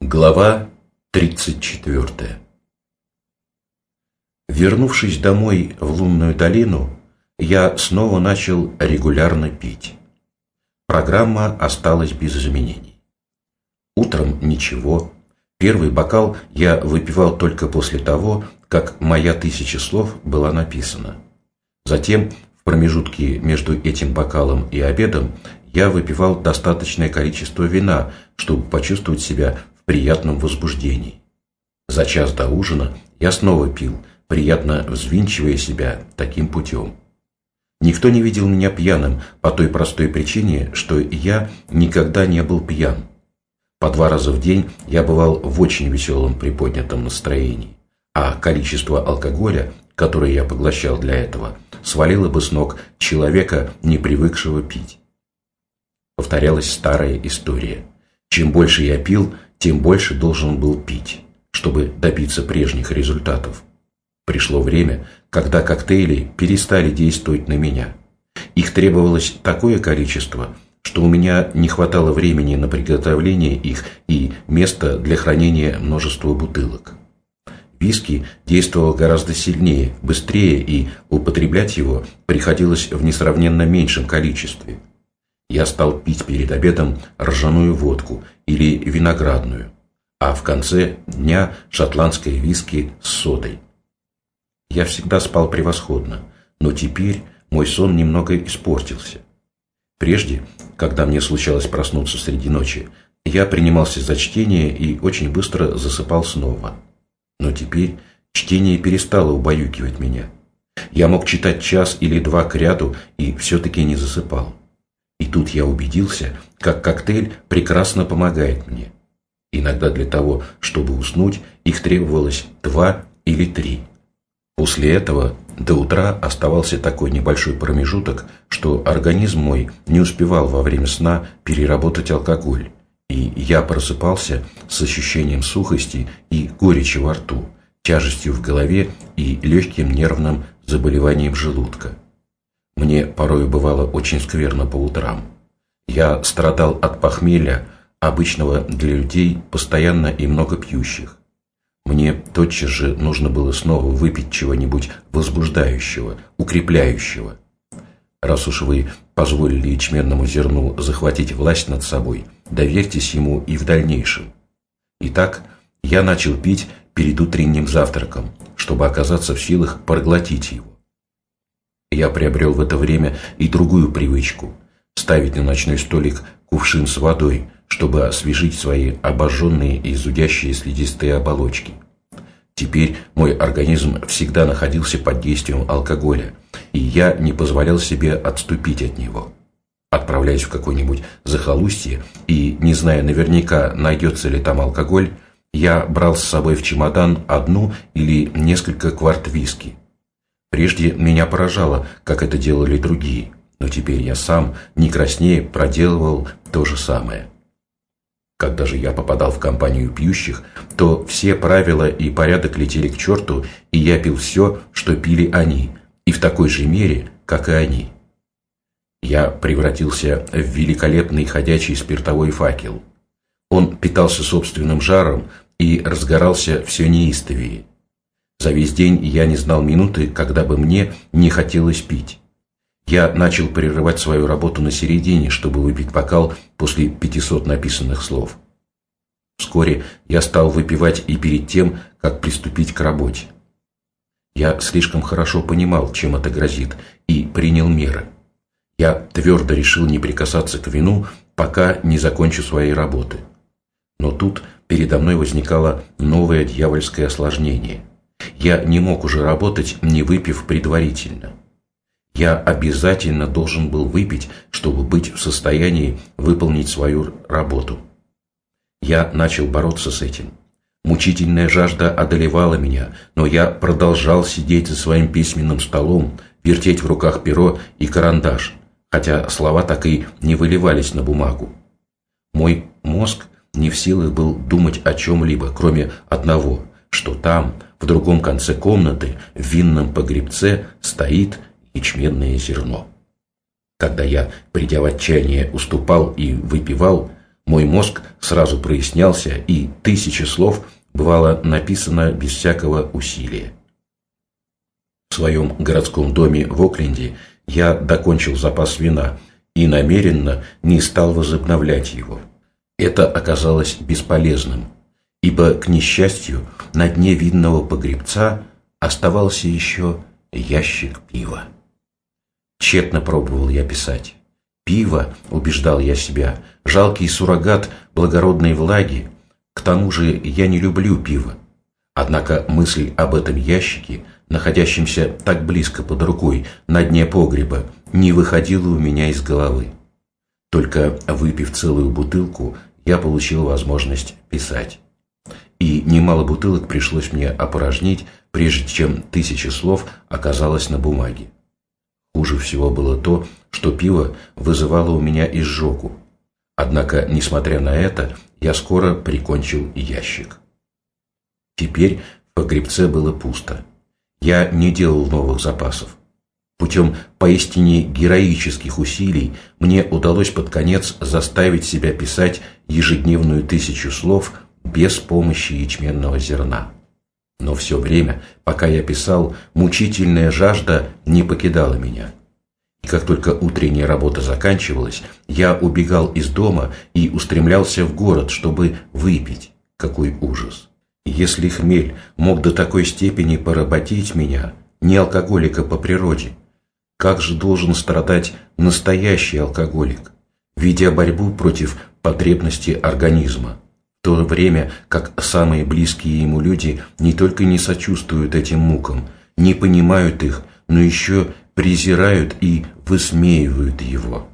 Глава 34. Вернувшись домой в Лунную долину, я снова начал регулярно пить. Программа осталась без изменений. Утром ничего. Первый бокал я выпивал только после того, как моя 1000 слов была написана. Затем, в промежутке между этим бокалом и обедом, я выпивал достаточное количество вина, чтобы почувствовать себя в приятном возбуждении. За час до ужина я снова пил, приятно взвинчивая себя таким путем. Никто не видел меня пьяным по той простой причине, что я никогда не был пьян. По 2 раза в день я бывал в очень веселом приподнятом настроении, а количество алкоголя, которое я поглощал для этого, свалило бы с ног человека, не привыкшего пить. Повторялась старая история. Чем больше я пил, тем больше должен был пить, чтобы добиться прежних результатов. Пришло время, когда коктейли перестали действовать на меня. Их требовалось такое количество, что у меня не хватало времени на приготовление их и места для хранения множества бутылок. Виски действовал гораздо сильнее, быстрее, и употреблять его приходилось в несравненно меньшем количестве. Я стал пить перед обедом ржаную водку или виноградную, а в конце дня шотландское виски с содой. Я всегда спал превосходно, но теперь мой сон немного испортился. Прежде, когда мне случалось проснуться среди ночи, я принимался за чтение и очень быстро засыпал снова. Но теперь чтение перестало убаюкивать меня. Я мог читать час или 2 кряду и все-таки не засыпал. И тут я убедился, как коктейль прекрасно помогает мне. Иногда для того, чтобы уснуть, их требовалось 2 или 3. После этого до утра оставался такой небольшой промежуток, что организм мой не успевал во время сна переработать алкоголь, и я просыпался с ощущением сухости и горечи во рту, тяжестью в голове и легким нервным заболеванием желудка. Мне порой бывало очень скверно по утрам. Я страдал от похмелья, обычного для людей постоянно и много пьющих. Мне тотчас же нужно было снова выпить чего-нибудь возбуждающего, укрепляющего. Раз уж вы позволили ячменному зерну захватить власть над собой, доверьтесь ему и в дальнейшем. Итак, я начал пить перед утренним завтраком, чтобы оказаться в силах проглотить его. Я приобрел в это время и другую привычку – ставить на ночной столик кувшин с водой, чтобы освежить свои обожженные и зудящие слизистые оболочки. Теперь мой организм всегда находился под действием алкоголя, и я не позволял себе отступить от него. Отправляясь в какое-нибудь захолустье и, не зная наверняка, найдется ли там алкоголь, я брал с собой в чемодан 1 или несколько кварт виски. Прежде меня поражало, как это делали другие, но теперь я сам, не краснея, проделывал то же самое. Когда же я попадал в компанию пьющих, то все правила и порядок летели к черту, и я пил все, что пили они, и в такой же мере, как и они. Я превратился в великолепный ходячий спиртовой факел. Он питался собственным жаром и разгорался все неистовее. За весь день я не знал минуты, когда бы мне не хотелось пить. Я начал прерывать свою работу на середине, чтобы выпить бокал после 500 написанных слов. Вскоре я стал выпивать и перед тем, как приступить к работе. Я слишком хорошо понимал, чем это грозит, и принял меры. Я твердо решил не прикасаться к вину, пока не закончу своей работы. Но тут передо мной возникало новое дьявольское осложнение. Я не мог уже работать, не выпив предварительно. Я обязательно должен был выпить, чтобы быть в состоянии выполнить свою работу. Я начал бороться с этим. Мучительная жажда одолевала меня, но я продолжал сидеть за своим письменным столом, вертеть в руках перо и карандаш, хотя слова так и не выливались на бумагу. Мой мозг не в силах был думать о чем-либо, кроме одного, что там, в другом конце комнаты, в винном погребце, стоит ячменное зерно. Когда я, придя в отчаяние, уступал и выпивал, Мой мозг сразу прояснялся, и 1000 слов бывало написано без всякого усилия. В своем городском доме в Окленде я докончил запас вина и намеренно не стал возобновлять его. Это оказалось бесполезным, ибо, к несчастью, на дне винного погребца оставался еще ящик пива. Тщетно пробовал я писать. Пиво, убеждал я себя, жалкий суррогат благородной влаги. К тому же я не люблю пиво. Однако мысль об этом ящике, находящемся так близко под рукой на дне погреба, не выходила у меня из головы. Только выпив целую бутылку, я получил возможность писать. И немало бутылок пришлось мне опорожнить, прежде чем 1000 слов оказалось на бумаге. Хуже всего было то, что пиво вызывало у меня изжогу. Однако, несмотря на это, я скоро прикончил ящик. Теперь в погребце было пусто. Я не делал новых запасов. Путем поистине героических усилий мне удалось под конец заставить себя писать ежедневную 1000 слов без помощи ячменного зерна. Но все время, пока я писал, мучительная жажда не покидала меня. И как только утренняя работа заканчивалась, я убегал из дома и устремлялся в город, чтобы выпить. Какой ужас! Если хмель мог до такой степени поработить меня, не алкоголика по природе, как же должен страдать настоящий алкоголик, ведя борьбу против потребностей организма, в то время как самые близкие ему люди не только не сочувствуют этим мукам, не понимают их, но еще презирают и высмеивают его.